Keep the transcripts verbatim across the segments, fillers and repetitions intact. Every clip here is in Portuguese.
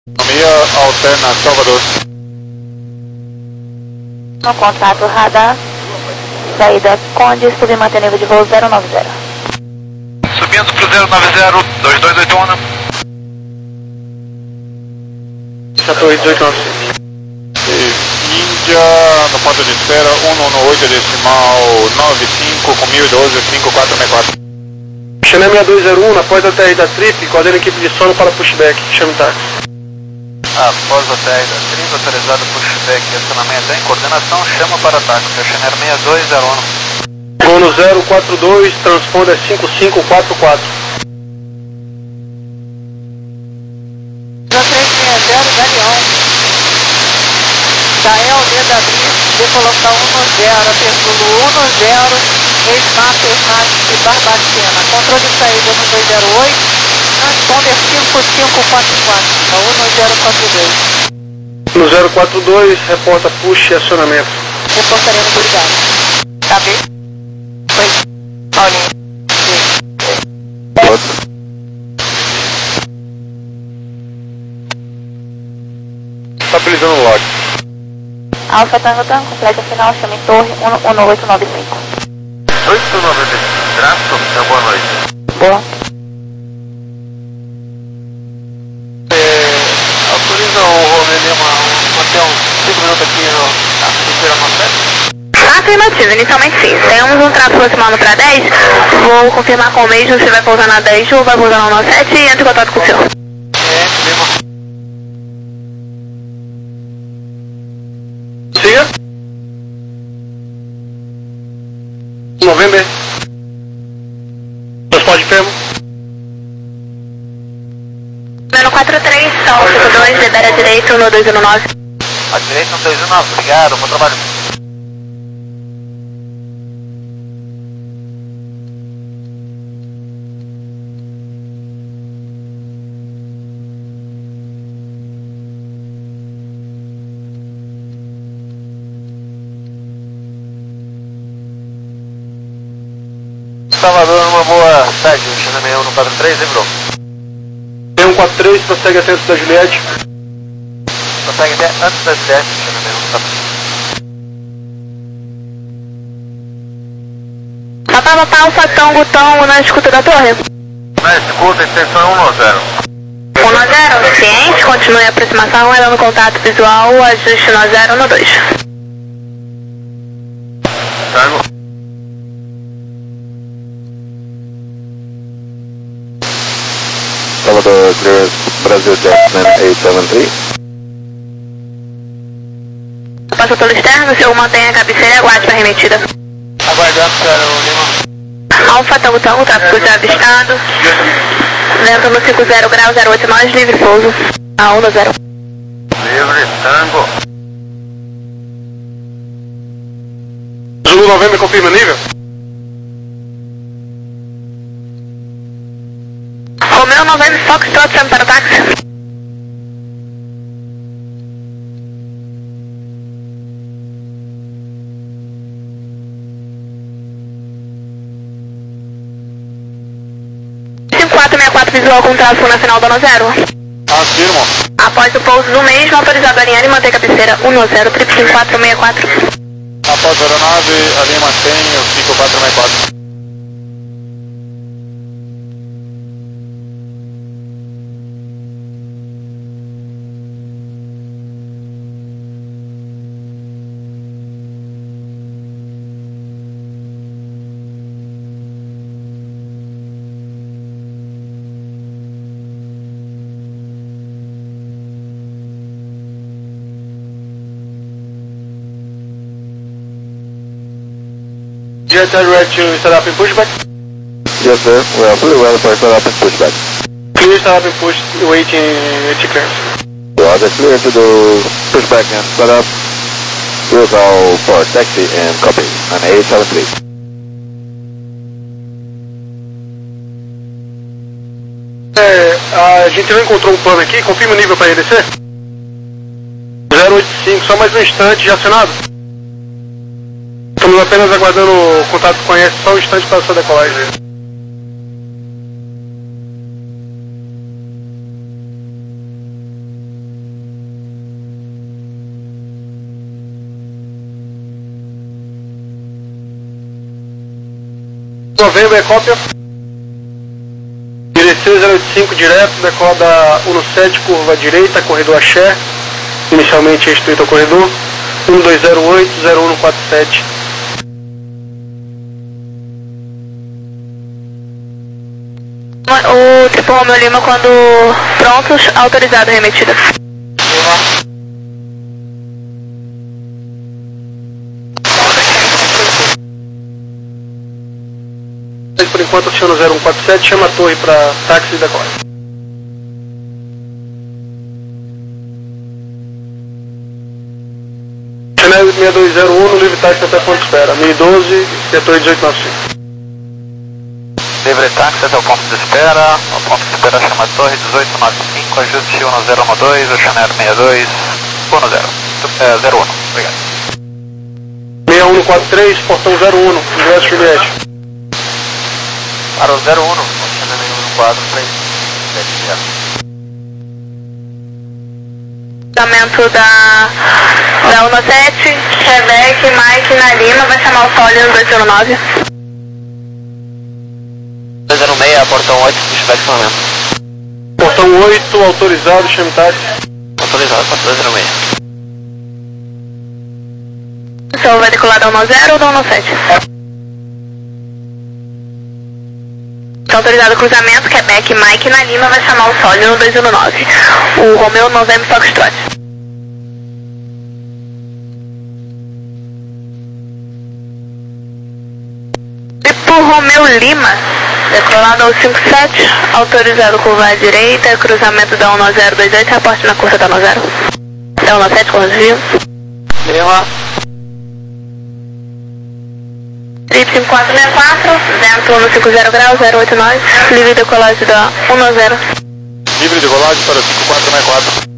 Autonomia alterna Salvador. No contato radar, saída Conde, subir e manter nível de voo zero nove zero. Subindo pro zero nove zero, dois dois oito um. Torre dois oito nove cinco. Índia, no ponto de espera, um um oito decimal nove cinco com mil e doze, cinco quatro seis quatro. Chame seis dois zero um, na porta da T R da Trip, coordena a equipe de sono para pushback. Chame táxi. Após a T R da Trip, autorizado pushback e acionamento em coordenação, chama para táxi. Chame seis dois zero um. Gono zero quatro dois, transponder cinco cinco quatro quatro. três seis zero, Galeão. Gael, D W, decolocar um zero, Pertulo um zero, ex-mar, ex-mar e Barbacena. Controle de saída no dois zero oito, transponder cinco cinco quatro quatro, um zero quatro dois. No zero quatro dois, reporta push e acionamento. Reportaremos, obrigado. Tá bem? Foi. Paulinho. Outro. Estabilizando o log. Alfa Tango Tango, completa final, chama em torre um um oito nove cinco. oito nove cinco, traço, então boa noite. Boa. É, autoriza o Romeu Lima manter uns cinco minutos aqui no, na terceira nove. Afirmativo, inicialmente sim. Temos um tráfego aproximado para dez. Vou confirmar com o mesmo se vai pousar na dez ou vai pousar na nove sete e entre em contato com o senhor. É, Lima. Siga. November. Transporte fermo. Meno quatro três, Sol cinco dois, libera direito no dois um nove. A direita no dois um nove, obrigado, bom trabalho. Salvador, uma boa tarde, chame um no quatro três, lembrou? T um quatro três, prossegue a centro da Juliette. Consegue até antes da Juliette, chame um no quatro três. Papá, papá, Alfa Tango Tango na escuta da torre. Na escuta, extensão um zero. um zero, ciente, continue a aproximação, ela no contato visual, ajuste no zero no dois. Tango. Salvador, clearance Brasil Jetman oito sete três. Passa pelo externo, o senhor mantém a cabeceira e aguarde para remetida. Aguardando, senhora Lima. Alfa Tango Tango, tráfego já avistado. Vento no cinco zero grau zero oito nós, livre pouso. A um zero. Livre, Tango. Zulu November, confirma nível. Romeu noventa, Foxtrot, sempre para o táxi. cinco quatro seis quatro visual com tráfego na final do um zero. Afirmo. Após o pouso do mesmo, autorizado a alinhar e manter cabeceira um zero, triplo cinco quatro seis quatro. Após a aeronave, a linha mantém o cinco quatro seis quatro. Jet are ready to start up in pushback. Yes, sir. We are fully well for start up and pushback. Clear start up and push, waiting at your clearance. We are clear to do pushback and start up. We'll go for taxi and copy on eight seven three. É, a gente não encontrou um plano aqui, confirma o nível para descer. zero oito cinco, só mais um instante, já acionado. Estamos apenas aguardando o contato com a S, só um instante para a sua decolagem. Novembro é cópia. I D C zero oito cinco direto, decoda um sete, curva direita, corredor axé. Inicialmente restrito ao corredor. um dois zero oito, zero um quatro sete. O Triple Romeo Lima, quando prontos, autorizado, remetida. Por enquanto aciona zero um quatro sete, chama a torre para táxi e decola. Chanel seis dois zero um, no livre táxi até ponto de espera. mil e doze, setor dezoito nove cinco. Livre táxi até o ponto de espera. O ponto de espera chama a torre dezoito nove cinco, ajuste um zero um dois, o Chanel seis dois um zero. É, zero um, obrigado. seis um quatro três, portão zero um, ingresso Juliette. Para o zero um, Chanel seis um quatro três. Cruzamento da, da um sete, Quebec, Mike na Lima, vai chamar o Sólio no dois zero nove. dois zero seis, portão oito, Quebec cruzamento. Portão oito, autorizado, chame táxi. Autorizado, para dois zero seis. O senhor vai decolar da um zero ou da um sete? Está autorizado o cruzamento, Quebec, Mike na Lima, vai chamar o Sólio no dois zero nove. O Romeo November Foxtrot. Tipo Romeo Lima, decolado ao cinco sete, autorizado curva à direita, cruzamento da um zero dois oito, reporte na curva da um zero. Da um sete, corrigir. Lima. Trip cinco quatro seis quatro, vento no cinco zero graus, zero oito nove, livre decolagem da um zero. Livre decolagem para cinco quatro seis quatro.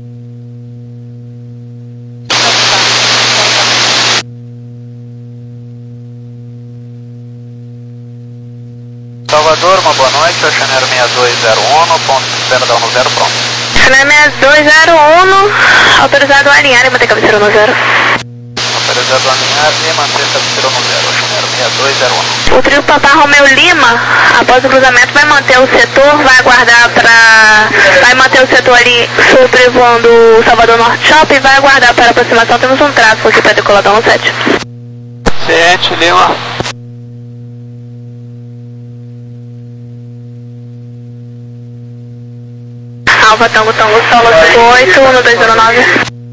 Salvador, uma boa noite, o Chanel seis dois zero um, ponto de espera da um zero pronto. Chanel seis dois zero um, autorizado a alinhar e manter cabeceira no zero. Autorizado a alinhar e manter cabeceira no zero, o Chanel seis dois zero um. O trio Papa Romeo Lima, após o cruzamento, vai manter o setor, vai aguardar para... vai manter o setor ali sobrevoando o Salvador Norte Shopping e vai aguardar para a aproximação. Temos um tráfego aqui para decolar da um sete. sete, Lima. Alfa Tango Tango Solo oito no dois zero nove.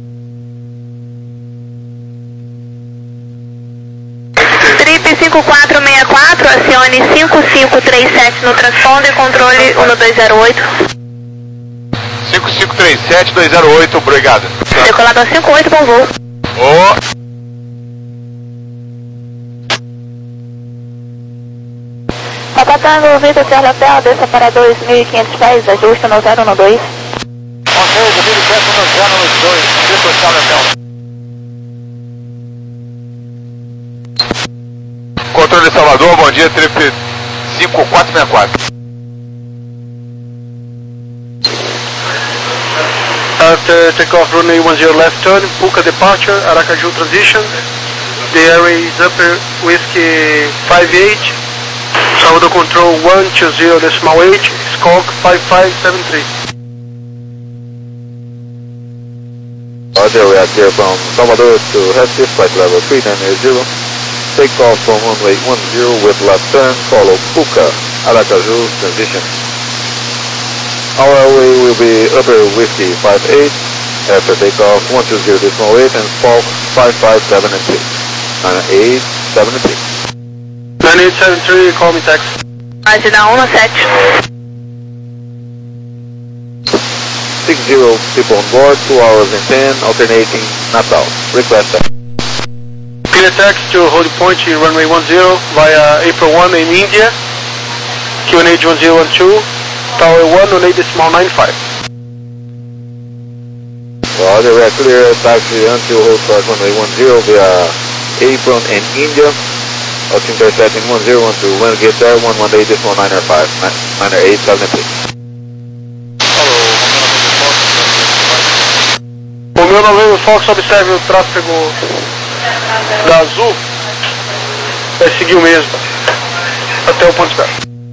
Trip cinco quatro seis quatro, acione cinco cinco três sete no transponder, controle um dois zero oito. cinco cinco três sete dois zero oito, obrigado. Decolado a cinco oito, bom voo. Oh. Papa Tango, Vitor Charlie Hotel, desça para dois mil e quinhentos pés, ajuste no zero um dois. Ok, dois mil e quinhentos no zero um dois, Vitor Charlie Hotel. Controle Salvador, bom dia, trip cinco quatro seis quatro. After takeoff, runway one zero left turn, Puka departure, Aracaju transition. The airway is upper whiskey five eight. Salvador control one two zero decimal eight, Squawk five five seven three. Roger, we are clear from Salvador to Recife, flight level three nine eight zero. Take off from runway one zero with left turn, follow Puka, Aracaju transition. Our airway will be upper whiskey five eight, after takeoff one two zero decimal eight and Squawk five five seven three. nine eight seven three. nine eight seven three, call me taxi. Base da um sete. six zero people on board, two hours and ten, alternating Natal. Request that. Clear taxi to hold point in runway one zero via April one in India. Q N H one zero one two, Tower one on eight decimal nine five. Roger, we are clear taxi until hold start runway one zero via Apron and India. Altitude intercepting one zero one two, when get there, one one eight decimal nine five, nine eight seven three. O meu November Fox observe o tráfego da Azul, vai seguir o mesmo. até o ponto de espera.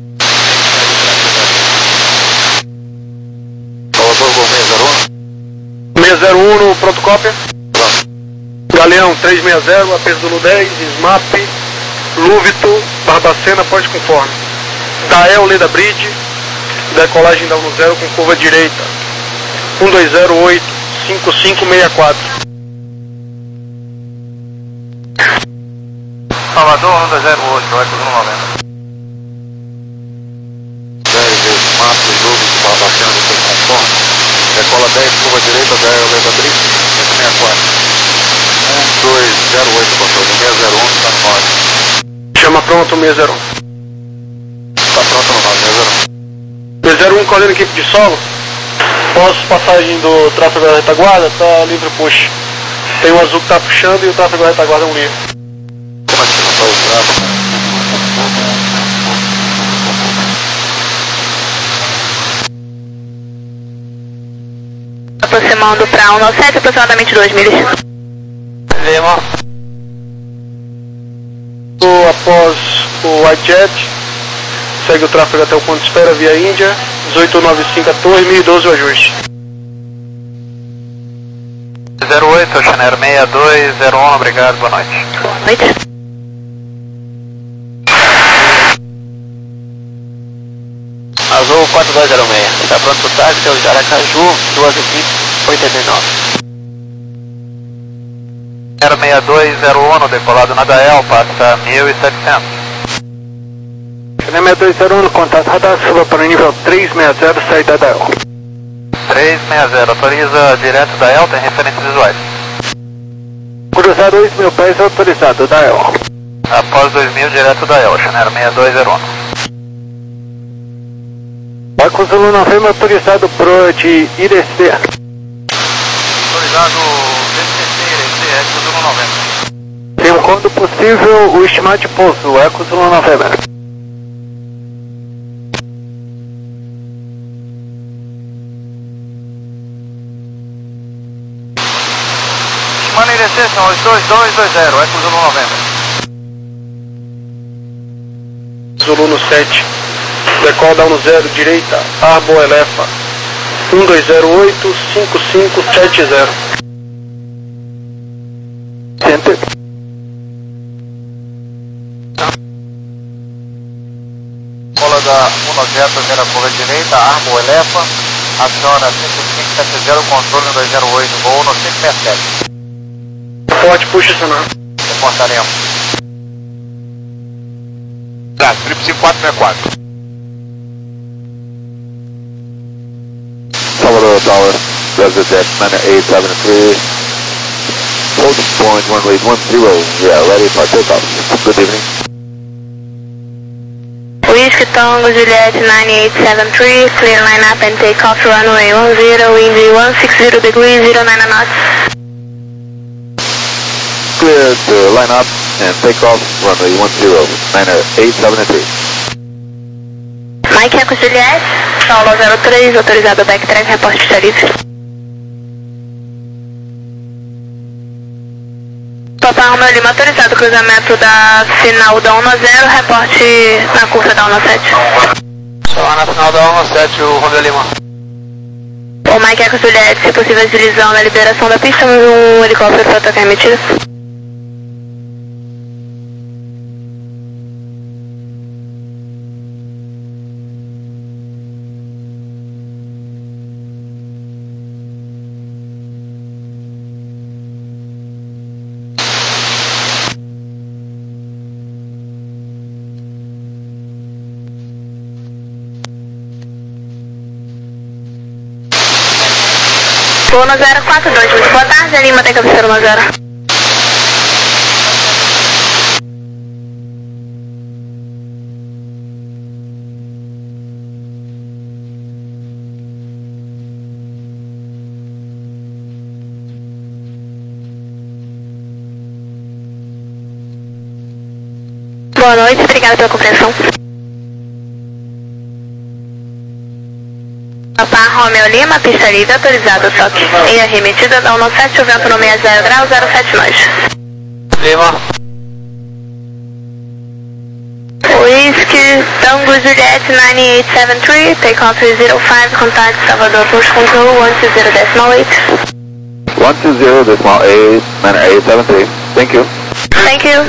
Salvador Gol seis zero um. seis zero um no pronto cópia. Galeão três seis zero, A P Zulu dez, SMAP, Lúvito, Barbacena, porte conforme. Dael, Leda Bridge, decolagem da um zero com curva direita. um dois zero oito, cinco cinco seis quatro. Salvador um dois zero oito, Eco Zulu noventa. dez, SMAP, Lúvito, Barbacena, depois conforme. Decola dez, curva direita, Dael, Leda Bridge, cinco seis quatro. um dois zero oito, controle seis zero um, está no norte. Chama pronto seis zero um. Está pronto no norte, seis zero um. seis zero um, coordenando equipe de solo. Pós passagem do tráfego da retaguarda, está livre push. Tem o azul que está puxando e o tráfego da retaguarda é um livre. Como é que não está o tráfego? Aproximando para um nove sete, aproximadamente dois milhas. Lima. Após o White Jet, segue o tráfego até o ponto de espera via Índia, dezoito nove cinco a torre, mil e doze o ajuste. zero oito, Oceaneiro seis dois zero um, obrigado, boa noite. Boa noite. Azul quatro dois zero seis, está pronto para o táxi, é o Aracaju, duas equipes, oitenta e nove. seis dois zero um, decolado na Dael, passa mil e setecentos. seis dois zero um, contato radar, suba para o nível três seis zero, saída da Dael. três seis zero, autoriza direto Dael, tem referências visuais. Cruzar dois mil pés autorizado, Dael. Após dois mil, direto Dael, Oceaneiro seis dois zero um. Eco Zulu noventa, autorizado pro de Irecê. Autorizado D C C, Irecê, Eco Zulu noventa. Tem um quando possível o estimado de pouso, Eco Zulu noventa. Mano Irecê, são os dois dois dois zero, Eco Zulu noventa. Zulu no sete. Decola da um zero, direita, Arbo Elefa. um dois zero oito, cinco cinco sete zero. Center. Cola da um nove zero, primeira curva direita, Arbo Elefa. Aciona cinco cinco sete zero, controle dois zero oito, voo no cinco seis sete. Forte, puxa acionar. Reportaremos. Tá, triplo cinco quatro seis quatro. Salvador Tower, Resident Manor eight seven three, holding point runway one zero, yeah, ready for takeoff. Good evening. Whiskey Tango Juliet nine eight seven three, clear line up and take off runway one zero, wind one six zero degrees, zero nine knots. Clear to line up and take off runway one zero, Manor eight seven three. Mike Eco Juliet, Solo zero três, autorizado backtrack, reporte de tarifa. Papa Romeo Lima, autorizado cruzamento da final da um zero, reporte na curva da um sete. Só na final da um sete, o Romeo Lima. O Mike Eco Juliet, se possível agilizão na liberação da pista, temos um helicóptero para atacar emitido. Voo no zero quatro dois, muito boa tarde, Lima tem cabeceira no zero. Boa noite, obrigada pela compreensão. Papa Romeo Lima, pista livre, autorizado, toque. E a remetida da um sete, o vento no sessenta graus, zero sete nós. Lima. Luiz, Whiskey Tango Juliet nine eight seven three, takeoff zero five, contact Salvador Push Control one two zero decimal eight. one two zero decimal eight, nine eight seven three. Thank you. Thank you.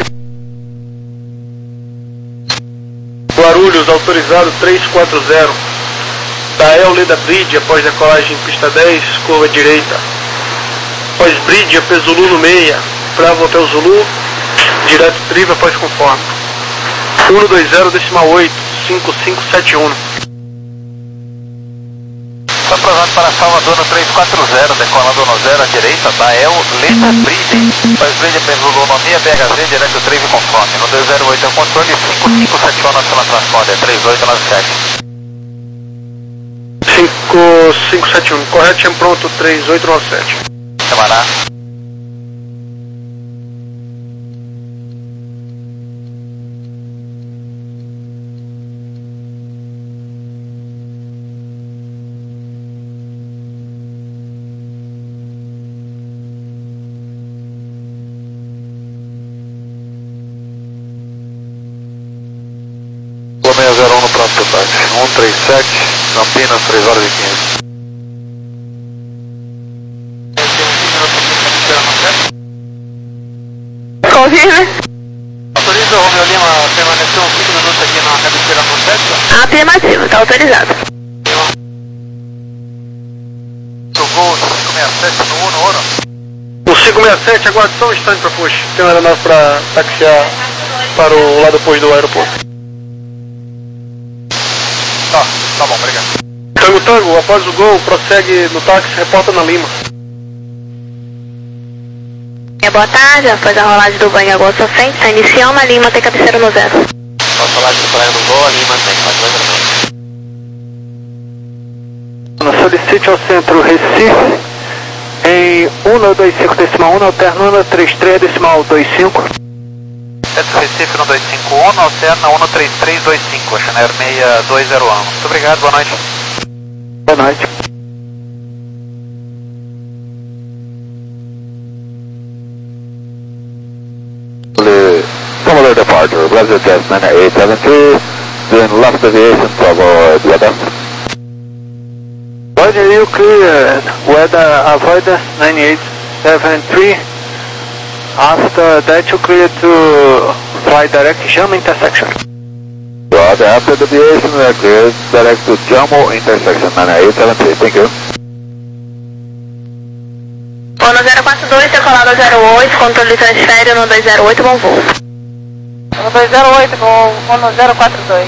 Guarulhos, autorizado três quatro zero. Dael Leda Bridge, após decolagem em pista dez, curva direita. Após Bridge, P Zulu no meia. Bravo Hotel Zulu, direto triva após conforme. um dois zero decimal oito, cinco cinco sete um. Está aprovado para Salvador no três quatro zero, decolando no zero à direita, Dael Leda Bridge. Após Bridge, P Zulu no meia, B H Z, direto triva conforme. No dois zero oito é o controle, cinco cinco sete um na sua transponder, três oito nove sete. cinco cinco sete um, correto, pronto, três oito nove sete. Camará. seis zero um no pronto total. um três sete, Campinas, três horas e quinze. Confirme. Autoriza o Romeo Lima a permanecer uns cinco minutos aqui na cabeceira no sete? Afirmativo, está autorizado. Do voo cinco seis sete no Uno, Ouro. O cinco seis sete, aguarde só um instante para push. Tem uma aeronave para taxiar para o lado oposto do aeroporto. Tá, tá bom, obrigado. Tango Tango, após o gol, prossegue no táxi, reporta na Lima. Boa tarde, após a rolagem do banho agora sua frente, está iniciando, a Lima tem cabeceira no zero. Após a rolagem do banho do gol, a Lima tem quatro dois. Solicite ao centro Recife em um dois cinco decimal um, alterna um três três decimal dois cinco. Centro Recife no dois cinco um, alterna um três três dois cinco, Channel seis dois zero um. Muito obrigado, boa noite. Boa noite. Similar departure, Brazil Jet nine eight seven two, doing left deviation to avoid weather. Roger, you clear weather avoid nine eight seven three. After that you clear to fly direct Jamo intersection. Roger, after deviation we are cleared direct to Jamo intersection nine eight seven three, thank you. Ono zero quatro dois, decolado zero oito, controle transfere no dois zero oito, bom voo. No dois zero oito com Ono zero quatro dois.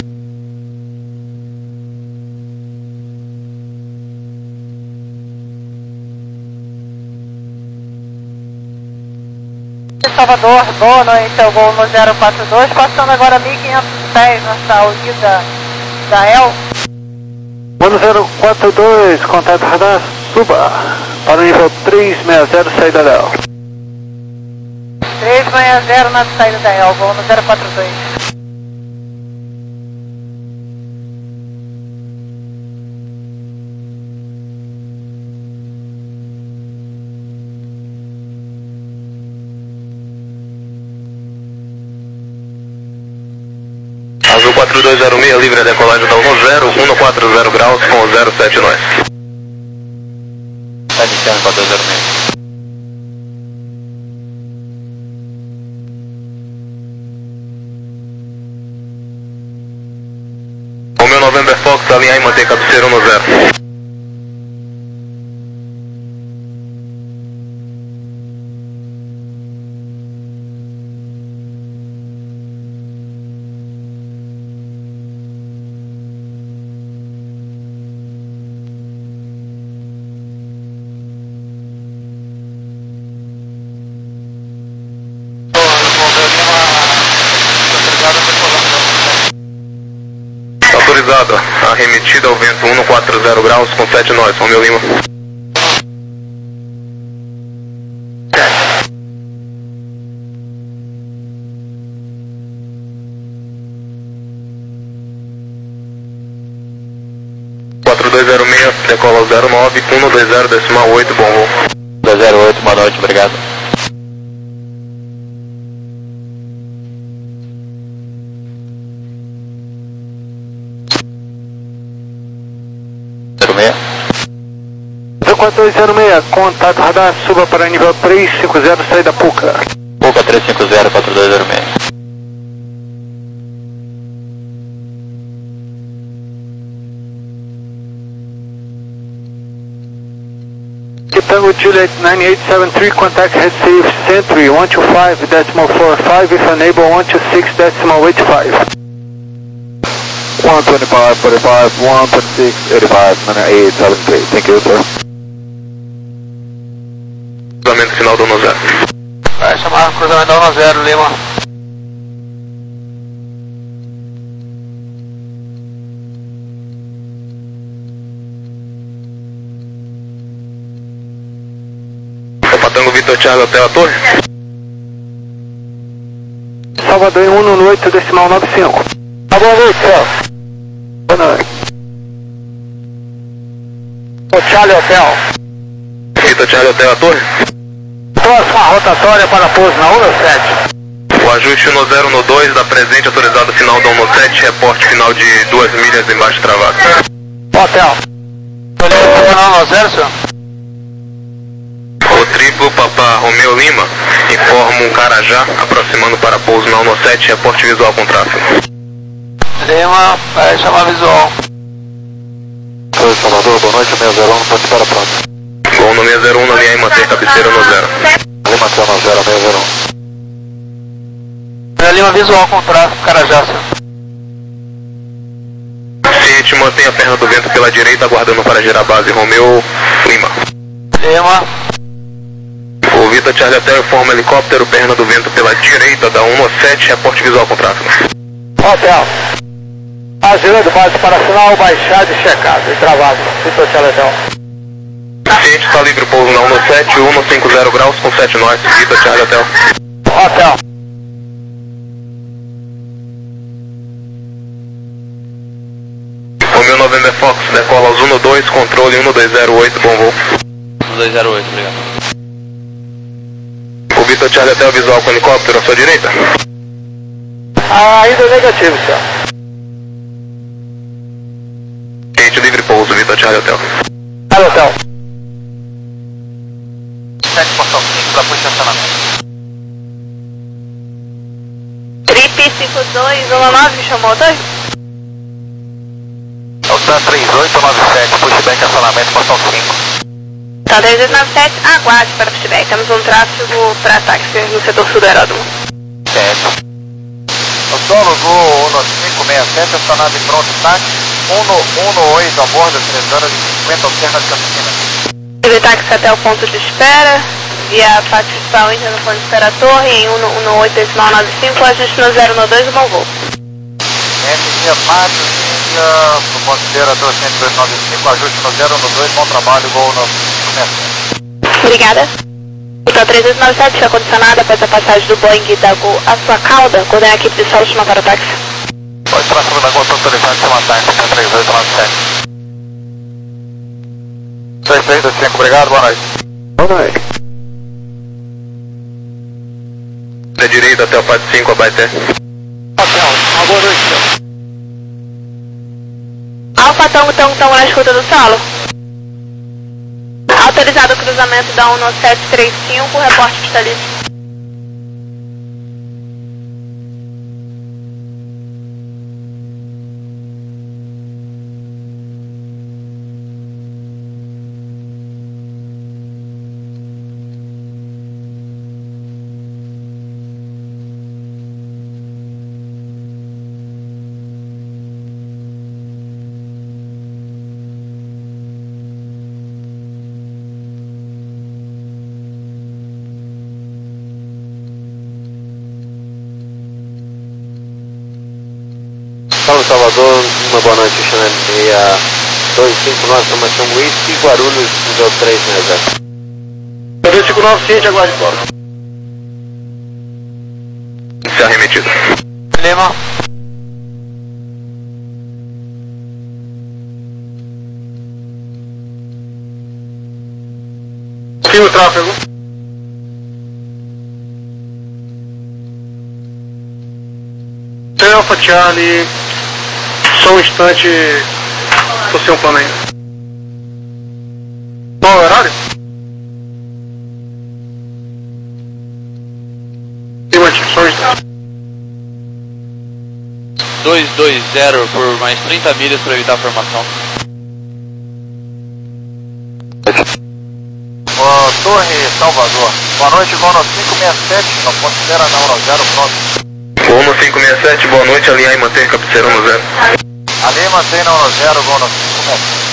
Salvador, boa noite, é o voo no zero quatro dois, passando agora mil quinhentos pés na saída da E L. um zero quatro dois, contato radar, suba para o nível três seis zero, saída da E L. três seis zero na saída da E L, voo no zero quatro dois. Azul quatro dois zero seis, livre a decolagem da um zero, um quatro zero graus com zero sete nós. Está iniciando quatro dois zero seis. Romeo November Fox, alinhar e manter cabeceira no zero. Autorizado, arremetida ao vento um quatro zero graus com sete nós, Romeo Lima. quatro dois zero seis, decola zero nove, um dois zero decimal oito, bom voo. dois zero oito, boa noite, obrigado. dois zero seis, contato radar, suba para nível três cinco zero, saída Puca. Puca três cinco zero, quatro dois zero seis. Tango Juliet nine eight seven three, contact receive Sentry one two five decimal four five, if enable one two six decimal eight five. one twenty-five, forty-five, one twenty-six, eighty-five, nine eight seven three. Thank you, sir. Cruzamento final do um zero. Vai chamar cruzamento um zero, Lima. Tango Vitor Charlie Hotel, a torre. Salvador em um nove oito, decimal nove cinco. Tá boa noite, céu. Boa noite. Charlie Hotel. Vitor Charlie Hotel, a torre. Próxima rotatória para pouso na um sete. O ajuste um zero no dois, da presente autorizado final da um sete, reporte final de duas milhas embaixo travado. Hotel. um zero, senhor. O triplo Papa Romeo Lima informa um Carajá aproximando para pouso na um sete, reporte visual com tráfego. Lima, vai chamar visual. Oi, Salvador, boa noite, seis zero um, pode para pronto. Gol no seis zero um, na linha e manter cabeceira no zero. Lima, céu no zero, seis zero um. Lima visual com tráfego, Carajá, senhor. Ciente, mantém a perna do vento pela direita, aguardando para girar base Romeo Lima. Lima. O Vitor Charlie Hotel informa helicóptero, perna do vento pela direita da um sete, reporte visual com tráfego. Hotel. Agilando base para sinal, baixado e checado. E travado. Vitor Charlie Hotel. Ciente, está livre pouso na um sete, um cinco zero graus com sete nós. Vitor Charlie Hotel. Hotel. Romeo November Fox, decola aos um dois, controle um dois zero oito, bom voo. um dois zero oito, obrigado. O Vitor Charlie Hotel visual com helicóptero à sua direita. Ah, ainda negativo, senhor. Ciente, livre pouso, Vitor Charlie Hotel. Charlie Hotel. sete portão cinco para posicionamento. Trip cinco dois um nove, chamou dois? Alta três oito nove sete, pushback acionamento, portão cinco. Tá, três oito nove sete, aguarde para pushback. Temos um tráfego para ataque no setor sul do aeródromo. Certo. O solo Gol um cinco seis sete, acionado em pronto táxi, um oito a bordo, três horas e cinquenta, alterna de Campinas. Ele táxi até o ponto de espera, via faixa principal entra no ponto de espera torre, em um oito decimal nove cinco, ajuste no zero no dois, bom voo. S G Matos, Índia, no ponto de espera torre cento e dois nove cinco, ajuste no zero no dois, bom trabalho, Gol nove cinco seis sete. Obrigada. Então três oito nove sete, acondicionada após a passagem do Boeing da Gol à sua cauda, coordena a equipe de solo chamar para o táxi. Pode tráfego da Gol autorizado, chama táxi, três oito nove sete. seis seis dois cinco, obrigado, boa noite. Boa noite. Da direita até o P A D cinco, Abaité. Hotel, uma boa noite, senhor. Alfa Tango Tango Tango na escuta do solo. Autorizado o cruzamento da um sete três cinco, reporte vitalício. Salve Salvador, uma boa noite, Chanel seis dois cinco nove, formação Whisky, Guarulhos, nível três, né, Zé? dois cinco nove, ciente, aguarde fora. Se arremetido. Lima. Fim o tráfego. Alfa Charlie, só um instante, estou sem um plano ainda. Qual é o horário? dois dois zero por mais trinta milhas para evitar a formação. Ó, Torre Salvador. Boa noite, voo no cinco seis sete, não considera na um zero, pronto. Voo no cinco seis sete, boa noite, alinhar e manter cabeceira um zero. Ali mantém na um zero, voo no cinco seis sete.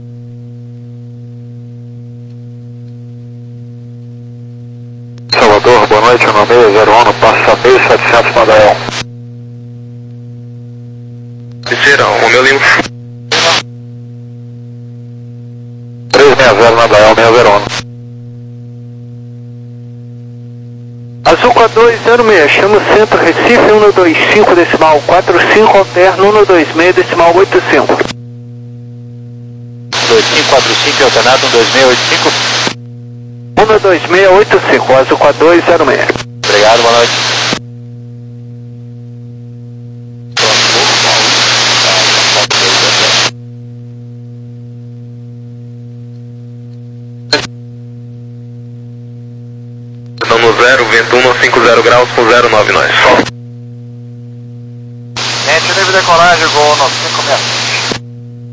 Salvador, boa noite, um seis zero um, passa mil e setecentos para Dael. Cabeceira, Romeu Lima. três seis zero na Dael, seis zero um. Azul quatro dois zero seis, chama o centro Recife um dois cinco decimal quatro cinco, alterno um dois seis decimal oito cinco. dois cinco quatro cinco, alternado um dois seis oito cinco. um dois seis oito cinco, Azul quatro dois zero seis. Obrigado, boa noite. No zero, vento um cinco zero graus com zero nove nós. Gente, livre decolagem, voo no cinco seis sete.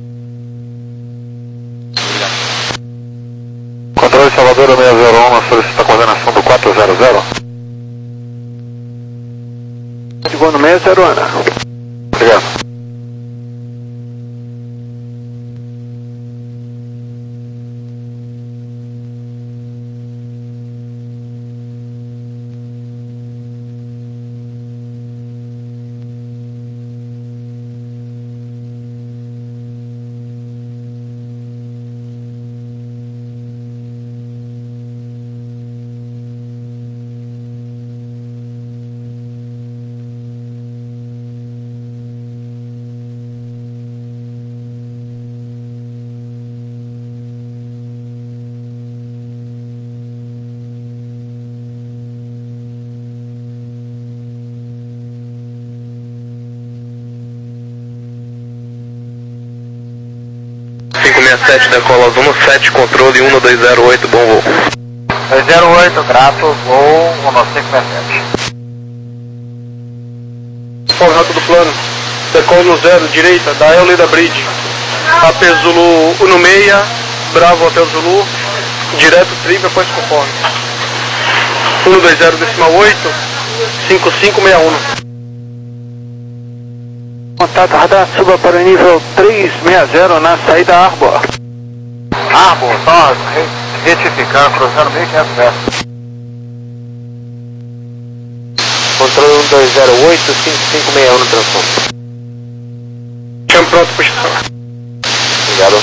Controle Salvador seis zero um, solicita a coordenação do quatro zero zero. Vou no seis zero um. Obrigado. cinco seis sete, decola Zuma sete, controle um dois zero oito, bom voo. dois zero oito, grato, voo no cinco seis sete. Formato do plano. Decolo no zero, direita, da Eulida Bridge. A P Zulu um seis, Bravo Hotel Zulu, direto trip, após conforme. um dois zero decimal oito, cinco cinco seis um. Contato radar, suba para o nível três seis zero na saída Arbor. Arbor, só retificar, cruzando mil e quinhentos metros. Controle um dois zero oito, cinco cinco seis um no transporte. Chama pronto para estação. Obrigado.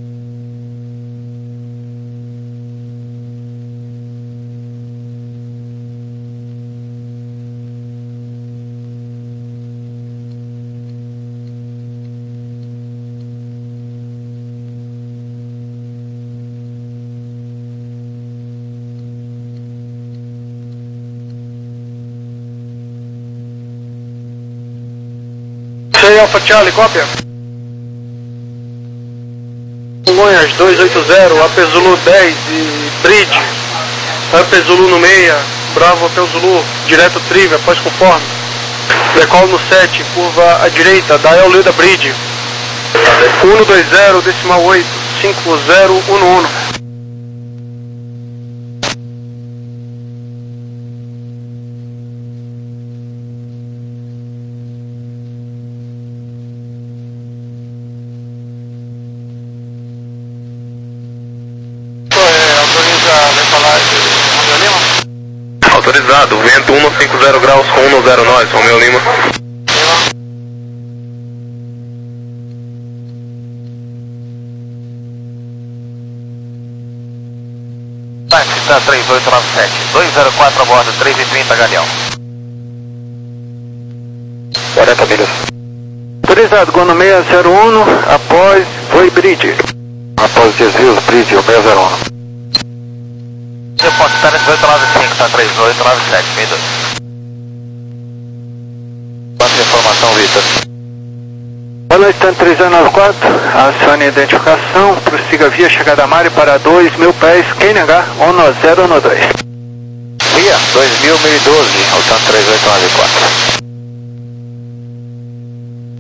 Sei Alpha Charlie, cópia. Congonhas dois oito zero, A P Zulu dez e Bridge. A P Zulu no seis, Bravo Hotel Zulu, direto trivia, após conforme. Decolo no sete, curva à direita, da Eulida Bridge. um dois zero decimal oito, cinco zero um um. Autorizado, vento um cinco zero graus com um zero nós, Romeu Lima. Táxi três oito nove sete, dois zero quatro a bordo, três e trinta, Galeão. quarenta milhas. Autorizado, Gol no seis zero um, após Voi Bridge. Após desvios, Bridge, o seis zero um. Eu posso estar em dezoito nove cinco, tá três oito nove sete, meio dois. Quanto de informação, Vitor? Boa noite, tanto três zero nove quatro, acione a identificação, prossiga via chegada Mari para dois mil pés, Q N H um zero um dois. Via dois mil, mil e doze, ao tanto três oito nove quatro.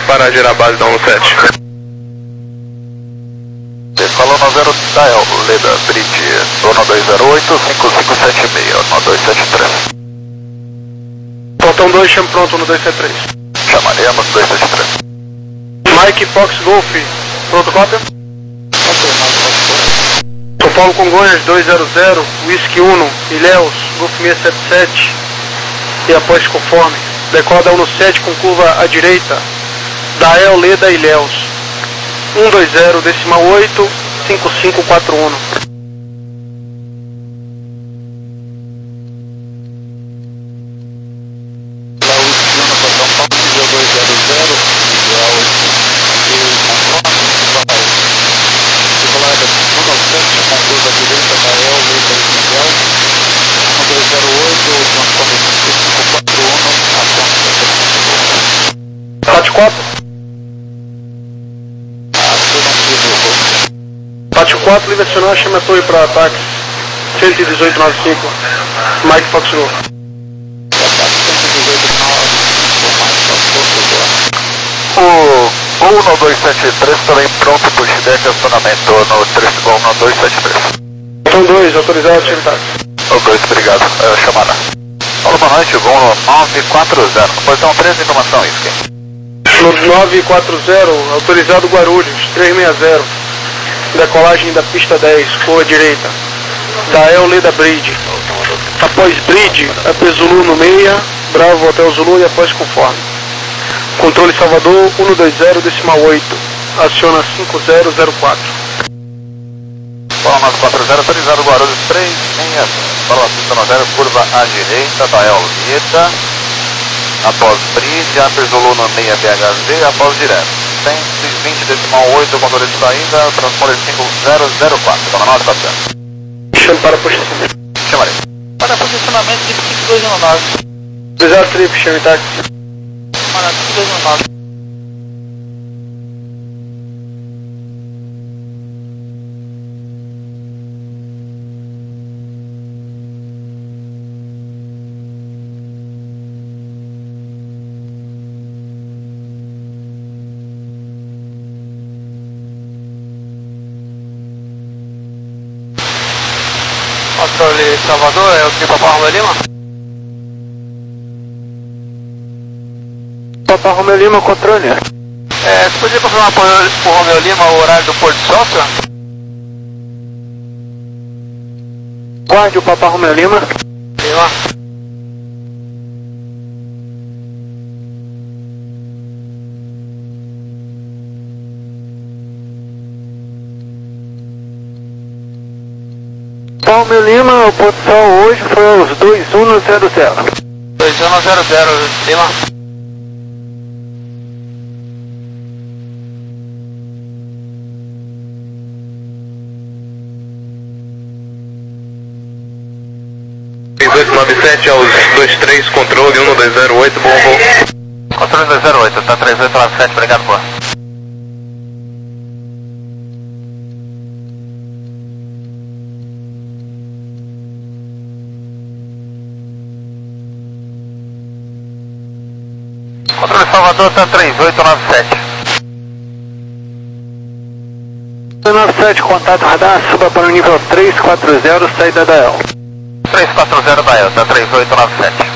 para gerar base da sete. Decolou no zero Dial, Leda Bridge, zona dois zero oito, cinco cinco sete seis, no dois sete três. Portão dois, chame pronto no dois sete três. Chamaremos dois sete três. Mike Fox Golf, pronto, cópia? São Paulo Congonhas dois zero zero, Whisky um, Ilhéus, Golf seiscentos e setenta e sete e após conforme. Decola da um sete com curva à direita, Dael, Leda, Ilhéus. um dois zero, decimal oito, cinco cinco quatro um. Pátio quatro. Pátio quatro, livre acionar, chama a torre para ataque. cento e dezoito noventa e cinco. Mike Fox Golf. O voo no dois sete três também pronto por X-Deck acionamento no três voo no dois sete três. Então dois, autorizado, chame táxi. O dois, obrigado. É, chamada. Olá, boa noite, voo no nove quatro zero. Posição três, informação, Whisky. No nove quatro zero, autorizado Guarulhos, três seis zero. Decolagem da pista dez, cor direita. Dael, Leda Bridge. Após Bridge, A P Zulu no meia, Bravo Hotel Zulu e após conforme. Controle Salvador, um dois zero, decimal oito. Aciona cinco zero zero quatro. Bola nove quatro zero, autorizado Guarulhos três seis. Bola cinco zero, curva à direita, Dael, Leda. Após Bridge, A P Zulu no meia B H Z, após direto. cento e vinte decimal oito, controle de saída, transponder cinco zero zero quatro. Zona nove, quatro zero. Chame para posicionamento. Chamarei. Para posicionamento de cinco dois um nove. Autorizado trip, chame táxi. Para cinco dois um nove. Controle Salvador, é o que Papai Romeu Lima? Papai Romeu Lima, controle. É, você podia confirmar para o Romeu Lima o horário do pôr do sol, senhor? Guarde o Papai Romeu Lima. Lima. Romeu Lima, o pôr do sol hoje foi aos dois um zero zero. dois um zero zero, Lima. dois nove sete aos dois três, controle um dois zero oito, bom voo. Controle dois zero oito, tá três oito nove sete, obrigado, boa. Controle Salvador, tá três oito nove sete. nove sete, contato radar, suba para o nível três quatro zero, saída da El. três quatro zero da El, tá três oito nove sete.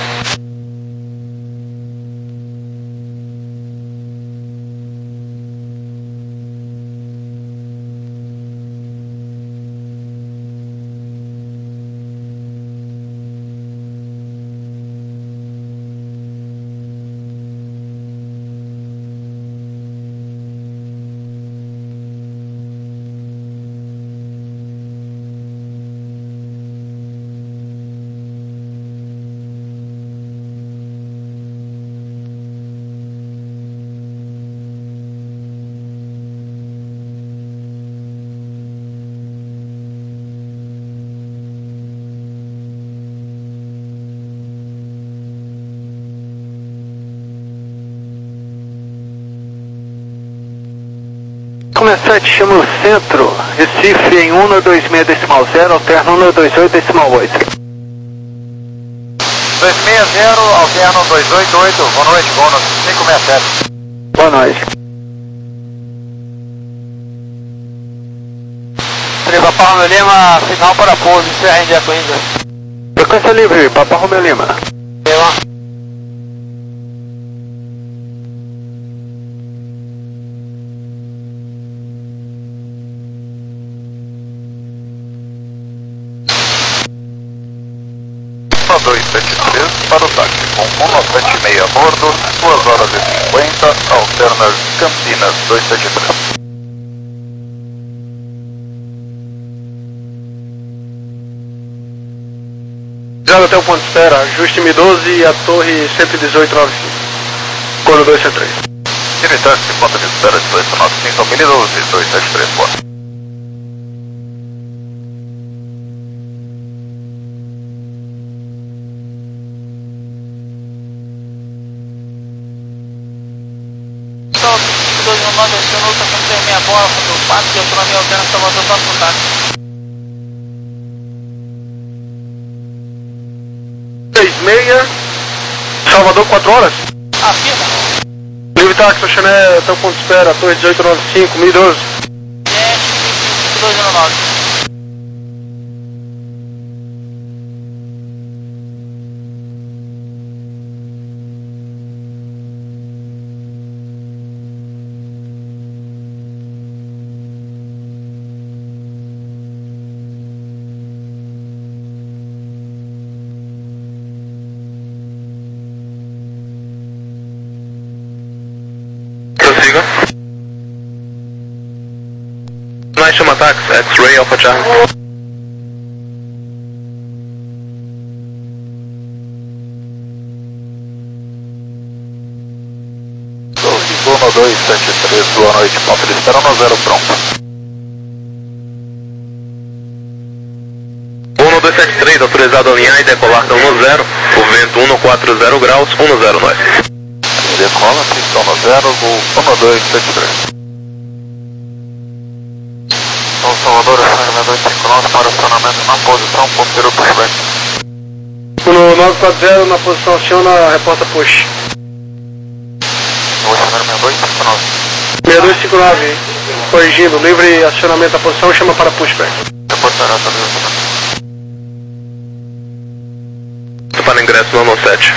sete, chama o centro, Recife em um dois seis decimal zero, alterno um dois oito decimal oito. dois seis zero, alterno dois oito oito, boa noite, bônus cinco seis sete. Boa noite. Papa Romeo Lima, final para pouso, encerra em Jeco India. Frequência livre, Papa Romeo Lima. Lima. dois sete três para o táxi com cento e noventa e seis a bordo, duas horas e cinquenta, alternas Campinas dois sete três. Já até o ponto de espera, ajuste M doze e a torre cento e dezoito nove cinco. Coro dois sete três. Militar de ponto de espera dezoito nove cinco, M doze dois sete três, boa. dois um nove, acionou, está com meia bola, contra o quatro, de autonomia alterna, Salvador, para o táxi. seis seis, Salvador, quatro horas. Afirma. Livre táxi, Chané, até o ponto de espera, torre dezoito nove cinco, M doze. Yes, dois um nove. Night attacks, X-ray Alpha Charlie. Uno dois sete três, boa noite, ponto de espera no zero pronto. um dois sete três, autorizado a alinhar e decolar da um zero, o vento um quatro zero graus, um zero nove. Decola, pistão no zero, voo um dois sete três. São Salvador, acionamento dois cinco nove para acionamento na posição, ponteiro pushback. No nove quatro zero, na posição aciona, reporta push. Vou acionar sessenta e dois cinco nove. sessenta e dois cinco nove, corrigindo, livre acionamento da posição, chama para pushback. Reportará também. Para ingresso no sete.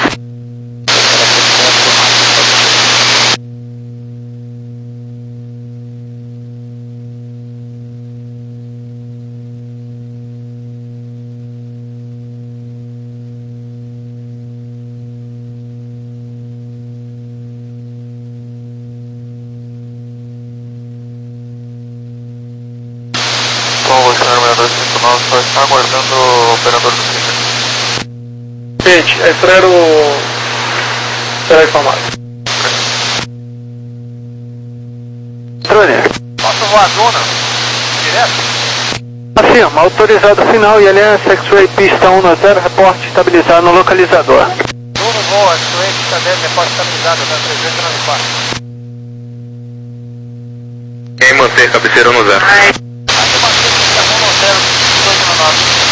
Vou acionar sessenta e dois cinco nove, só está aguardando o operador do Twitter. Gente, espero será informado. Trônia. Posso voar Duna? Direto? Afirma, autorizado final e aliança X-ray pista um zero, reporte estabilizado no localizador. Duna voa, X-ray pista dez, reporte estabilizado, da trezentos e noventa e quatro. Quem manter cabeceira no zero. Aqui manter pista um zero, dois um nove.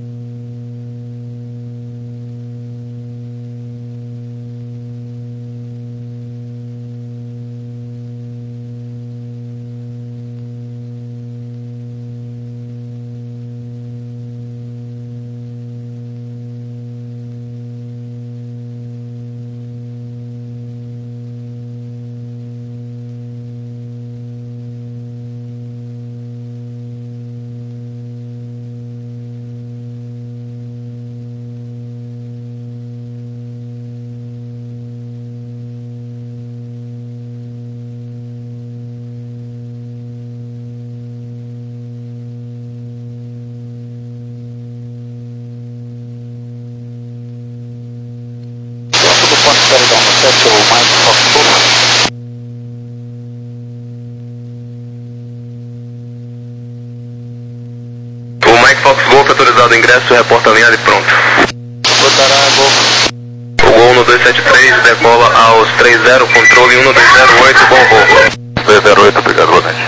O Mike Fox Golf autorizado ingresso, reporta alinhado e pronto. Reportará Golf. O Gol no dois sete três decola aos três zero, controle um dois zero oito, bom voo. dois zero oito, obrigado, boa noite.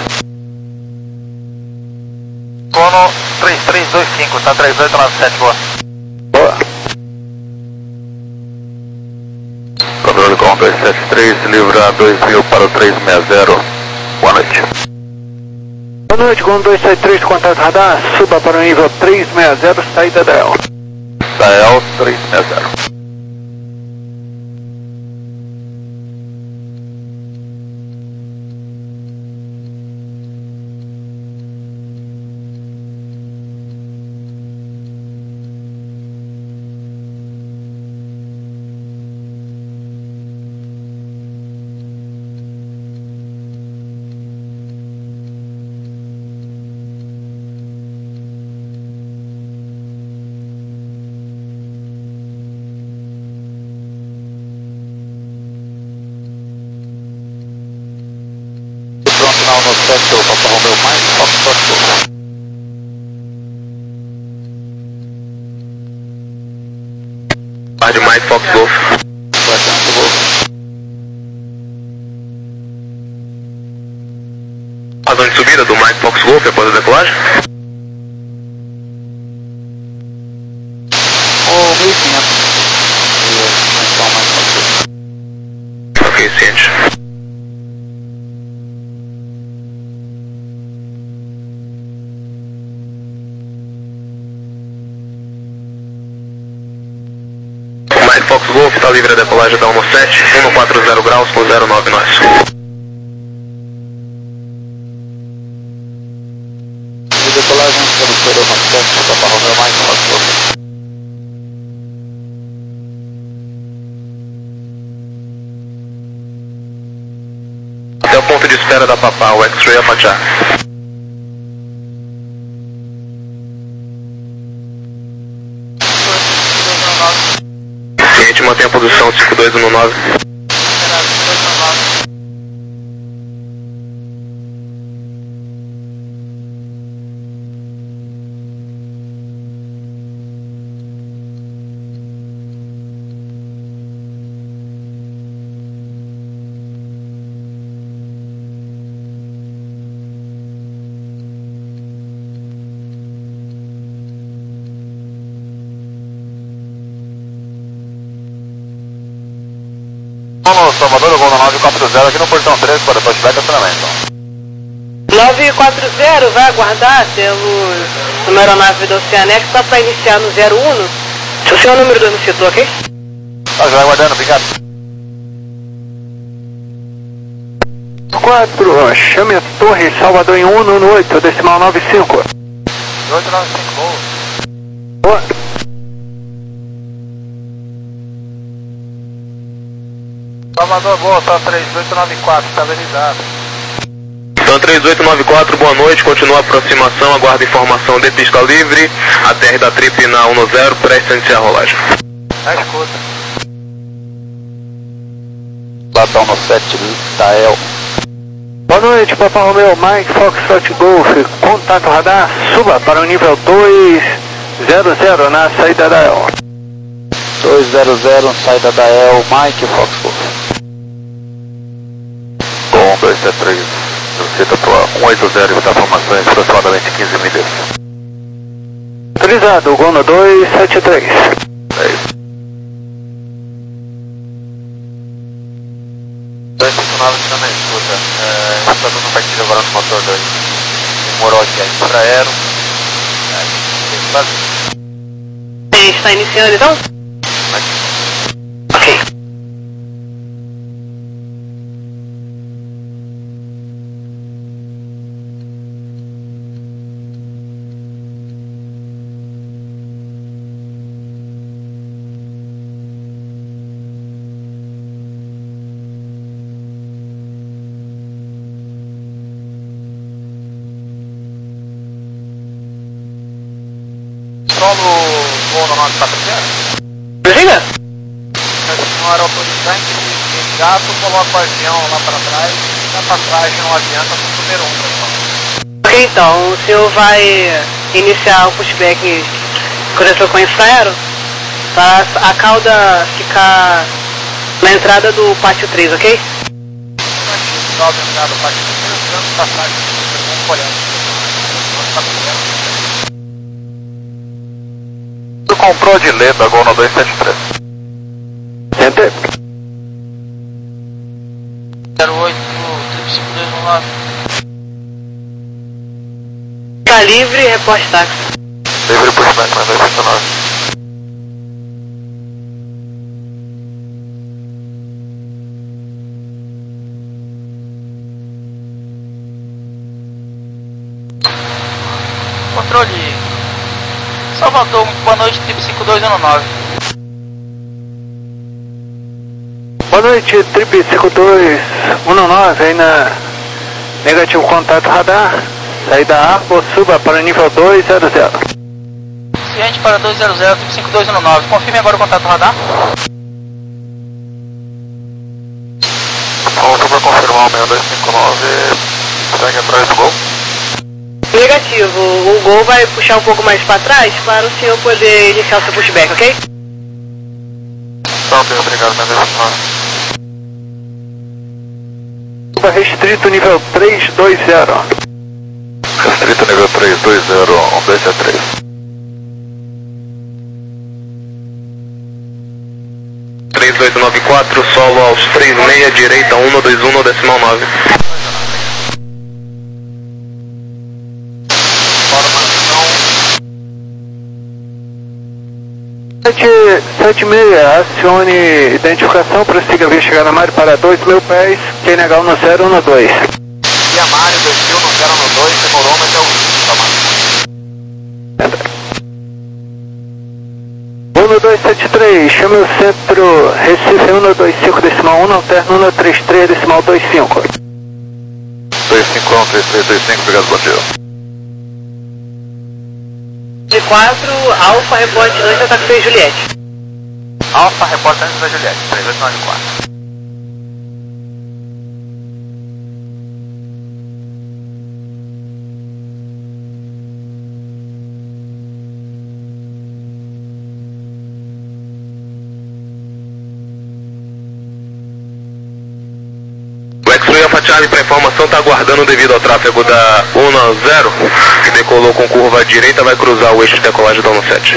Cono três três dois cinco, tá três oito nove sete, boa. Boa. Controle com Bom, dois sete três, livra dois mil para o três seis zero. Boa noite. Boa noite, Gol dois sete três, contato radar, suba para o nível três seis zero, saída da E L. Da E L três seis zero. Final no sete, o Papa Romeo mais Foxtrot Golf. Guarde mais Fox Golf. Guardando Golf. Razão de subida do Mike Fox Golf após a decolagem? Ou mil e quinhentos. Então, mais Fox Golf. Ok, ciente. Fox Golf está livre a decolagem da um sete, cento e quarenta graus com zero nove nós. De decolagem pelo Peru no sete, Papa Romeo mais Fox Golf. Até o ponto de espera da Papa, o X-Ray Apache. Ciente, mantém a posição cinco dois um nove. No Salvador, Gol nove quatro zero aqui no portão três para touchback acionamento. nove quatro zero, vai aguardar pelo número aeronave do Oceanex só para iniciar no zero um. Se o seu número dois me citou, ok? Tá, já vai aguardando, obrigado. quatro, chame a torre Salvador em um um oito, decimal nove cinco. oito nove cinco, Gol. Boa. Salvador, Gol, tá três oito nove quatro, estabilizado. Então três oito nove quatro, boa noite, continua a aproximação, aguarda informação de pista livre, A T R da trip na um zero, preste a iniciar a rolagem. Na escuta. Ladrão no sete, Tael. Boa noite, Papa Romeo, Mike Foxtrot Golf, contato radar, suba para o nível dois zero zero na saída da E L. dois zero zero, saída da E L, Mike Fox Golf. Bom, dois sete três, cita para um oito zero, está formações aproximadamente quinze milhas. Autorizado, Gol no dois sete três. É isso. dois cinco nove está na escuta. É, está dando partida agora no motor dois. Demorou aqui a infraero. É, está iniciando então? Ok. Solo Gol no nove quatro zero. Diga? No aeroportante de gato, coloca o avião lá para trás e na passagem o avião para o número um, pessoal. Ok, então, o senhor vai iniciar o pushback conexão com o infraero para a cauda ficar na entrada do pátio três, ok? Cauda entrada do pátio três, dando passagem do número um, olhando. Tu comprou de leda, Gol no dois sete três. Enter. livre, reporte táxi. Livre por cima, dois cinco nove. Controle Salvador, muito boa noite, trip cinco dois um nove. Boa noite, trip cinco dois um nove, aí na negativo contato radar, saída Arco, suba para nível dois zero zero. Ciente para dois zero zero, trip cinco dois um nove, confirme agora o contato radar. Volta para confirmar o meio dois cinco nove, segue atrás do Gol. Negativo, o Gol vai puxar um pouco mais para trás para o senhor poder iniciar o seu pushback, ok? Tá, ok, obrigado, meio dois cinco nove. Suba restrito nível três dois zero. Restrito nível três dois zero, um dois sete três. três oito nove quatro, solo aos três seis, direita um dois um, decimal nove. sete seis, acione identificação, prossiga via chegar na Mário para dois mil pés, Q N H um zero um dois. Via Mário, dois mil, no zero um dois, demorou, mas é o um dois sete três, chame o centro Recife um dois cinco decimal um, alterno um três três decimal dois cinco. dois cinco um, três três dois cinco, obrigado, bom dia. De quatro, Alfa, reporte dois, ataque seis, Juliette. Alfa, reporte antes da Juliette, três oito nove quatro. O X-Ray Alpha Charlie para informação está aguardando devido ao tráfego da um zero, que decolou com curva à direita, vai cruzar o eixo de decolagem da um sete.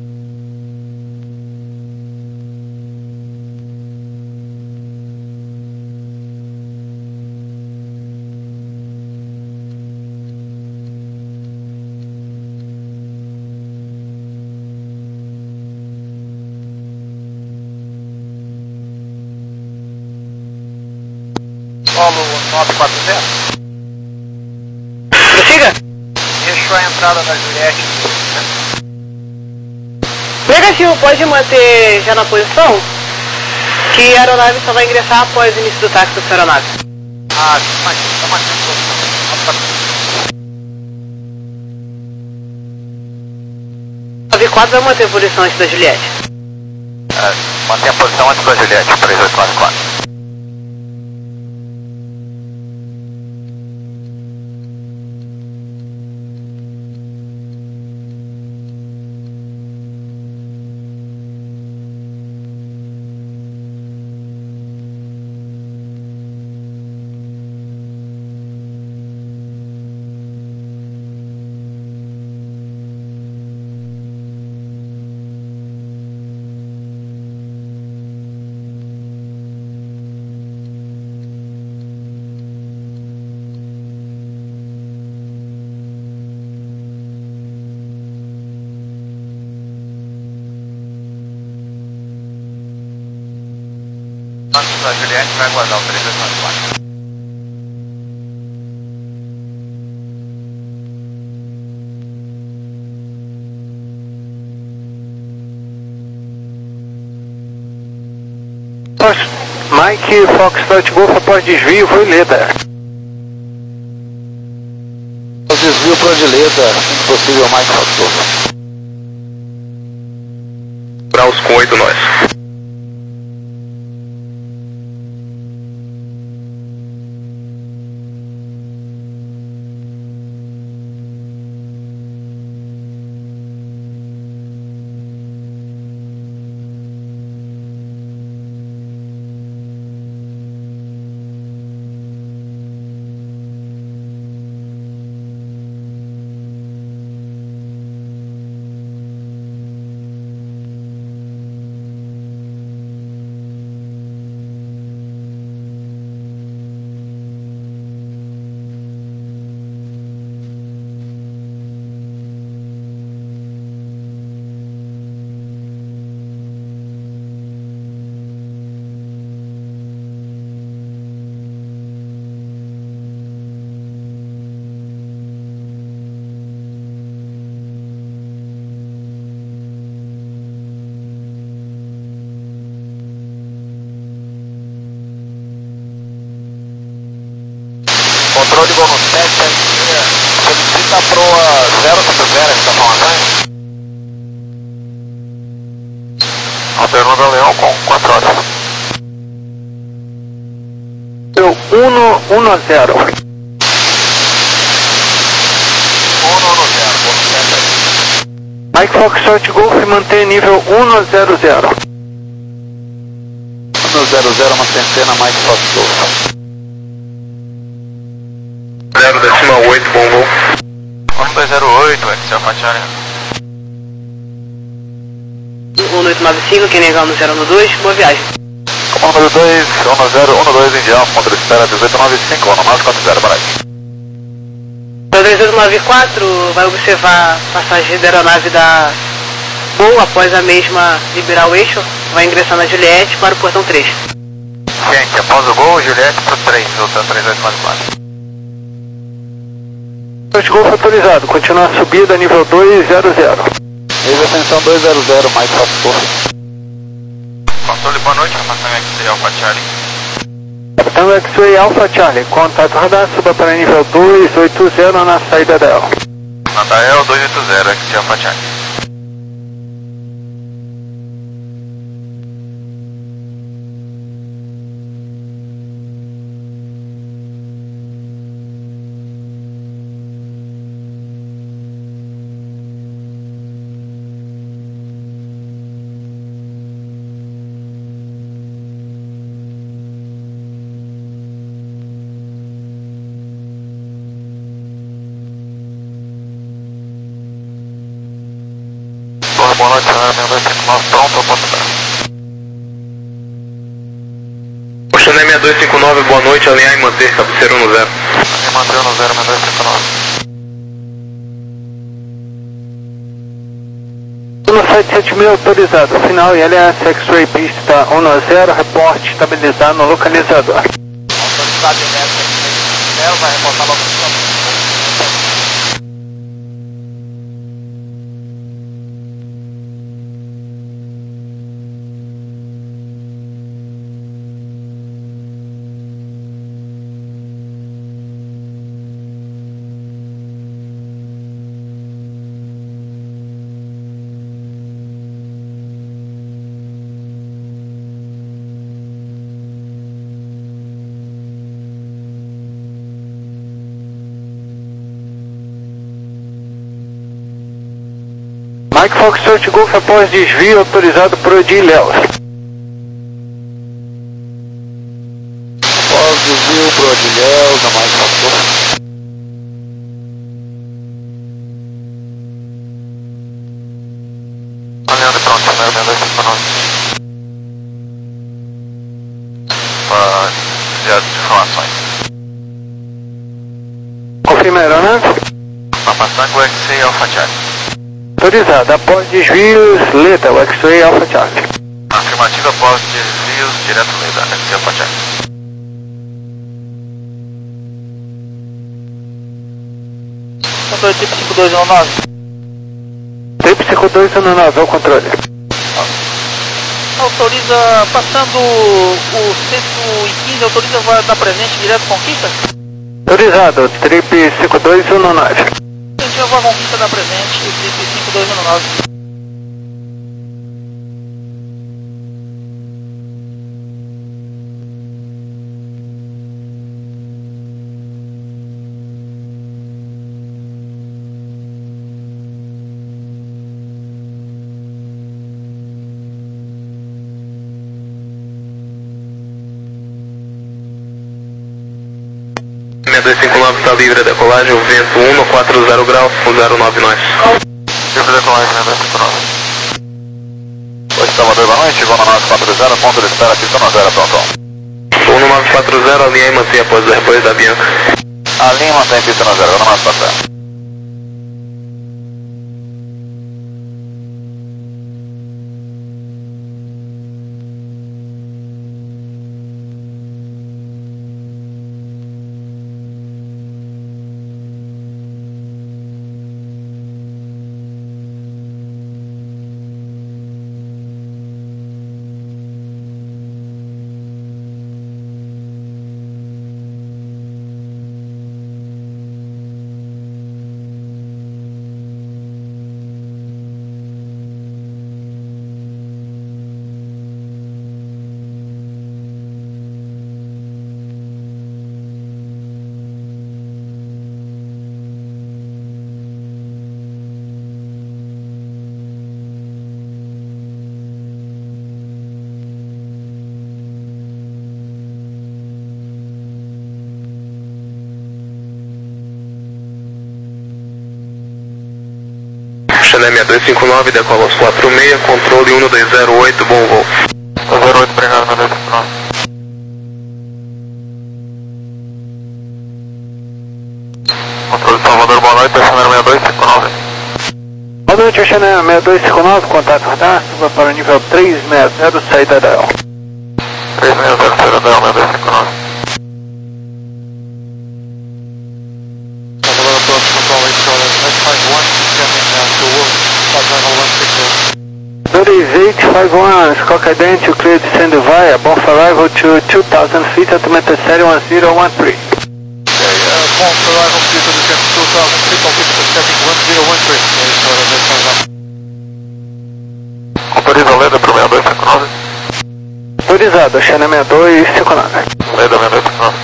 Solo nove quatro zero. Prossiga. Fechou a entrada da Juliette. Negativo, pode manter já na posição, que a aeronave só vai ingressar após o início do táxi da sua aeronave. Ah, mas está mantendo posição. nove quatro vai manter a posição antes da Juliette. É, mantém a posição antes da Juliette, três oito nove quatro. Antes da Juliette vai aguardar o três oito nove quatro. Mike Foxtrot Golf após desvio, foi Leda. Desvio para Leda, assim que possível, Mike Foxtrot. Braus com oito nós. Reserva da Leão com quatro horas. Eu um um zero. Mike Foxtrot Golf mantém nível um zero zero. um zero zero, uma centena, Mike Foxtrot. zero decimal oito, bom voo. um dois zero oito, Excel Fatiari. um oito nove cinco, quem negar no zero um dois, boa viagem. Comando dois, um zero um dois, Indião, ponto de espera dezoito nove cinco, um nove quatro zero, boa noite. três oito nove quatro vai observar passageiro da aeronave da Gol após a mesma liberar o eixo, vai ingressar na Juliette para o portão três. Gente, após o gol, Juliette para o três, voltando três oito nove quatro. Foxtrot Golf autorizado, continua a subida nível dois zero zero. Nível atenção dois zero zero, Mike Foxtrot. Controle, boa noite, repassando aqui Alpha Charlie. Capitão X-Ray Alpha Charlie, contato radar, suba para nível dois oito zero na saída dela. Nadael dois oito zero, X Alpha Charlie. Boa noite, seis dois cinco nove, pronto, eu posso dar. Oceané seis dois cinco nove, boa noite, alinhar e manter, cabeceira um zero. E manter no zero, seis dois cinco nove. um sete sete mil autorizado, final I L S X-Ray pista um zero, reporte estabilizado no localizador. Autorizado em metro, zero, vai reportar localização. Mike Foxtrot Golf após desvio autorizado por Odileus. Após desvio pro Odileus, a Mike Foxtrot. Alinhando pronto, seis dois cinco nove. Para desviar de informações. Confirma a aeronave. Na passagem, o X-Ray Alpha Charlie. Autorizado, após desvios, Leda, o X-Ray Alpha Charlie. Afirmativa após desvios, direto Leda, X-Ray Alpha Charlie. Controle tipo cinco dois um nove. Trip cinco dois um nove, ao controle. Autoriza, passando o cento e quinze, autoriza vai dar presente direto Conquista? Autorizado, Trip cinco dois um nove. Já vou a Conquista da presente, Trip cinco dois um nove. seis dois cinco nove está livre a decolagem, o vento um quatro zero graus, zero nove nós. Livre a decolagem, seis dois cinco nove. Oi, Salvador, boa noite, chegou na nove quatro zero, ponto de espera, pista um zero, pronto. um nove quatro zero, alinhar e manter após o repouso da Bianca. A linha mantém pista um zero, vou na nove quatro zero. seis dois cinco nove, decola aos quatro seis, controle um dois zero oito, bom voo. zero oito, obrigado, meu dois cinco nove. Controle Salvador, boa noite, Oceaneiro seis dois cinco nove. Boa noite, Oceaneiro seis dois cinco nove, contato radar, suba para o nível três seis zero, saída da E L. três seis zero, saída da E L, seis dois cinco nove. Salvador approach control eight Charlie, eight five one, coming uh, to Wolf, flight level one six zero. eight five one, Skok Identity, clear descend via, bomb arrival to two thousand feet, altimeter seven one zero one three. Okay, uh, bomb arrival to the descent two thousand feet, altimeter setting one zero one three. Okay, so that's fine now. Autoriza a Leda para o seis dois cinco nove. Autorizado, Oceaneiro seis dois cinco nove. Leda seis dois cinco nove.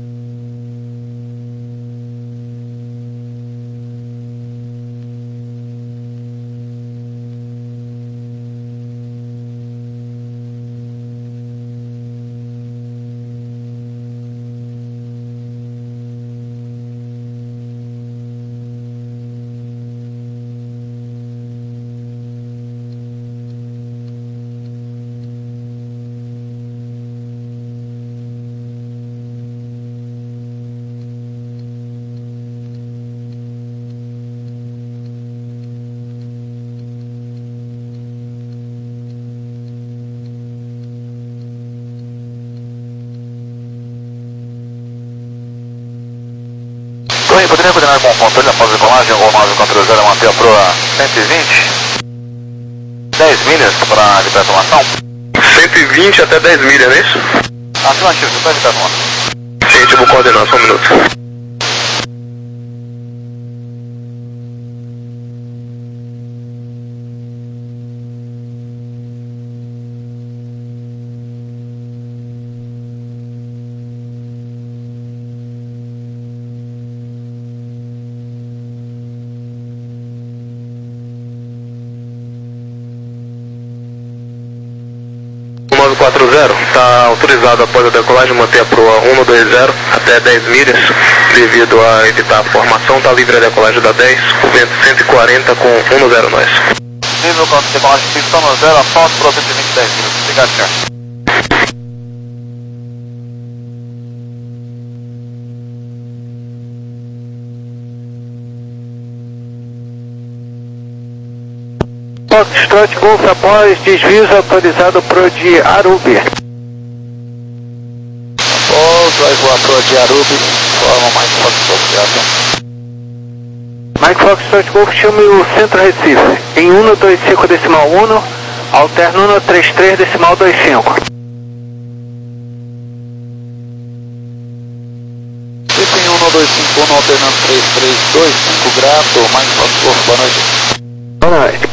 Torre, poderia coordenar com o controle após a decolagem, ou nove quatro zero, manter a proa cento e vinte? dez milhas para evitar a tomação? cento e vinte até dez milhas, não é isso? Afirmativo, para evitar a tomação. Gente, eu vou coordenar, só um minuto. nove quatro zero, está autorizado após a decolagem manter a proa um dois zero até dez milhas, devido a evitar a formação, está livre a decolagem da dez, o vento cento e quarenta com um zero nós. Nível com a decolagem pista no zero, após proa cento e vinte, dez milhas. Obrigado, senhor. Foxtrot Golf após desvios autorizado pro de Arubi. Após, vai voar pro de Arubi, forma mais Foxtrot, obrigado. Mike Foxtrot Golf, chame o Centro Recife em um dois cinco decimal um, alterno um três três decimal dois cinco. Recife em um dois cinco um, alternando três três dois cinco, grato, Mike Foxtrot, boa noite. Boa noite.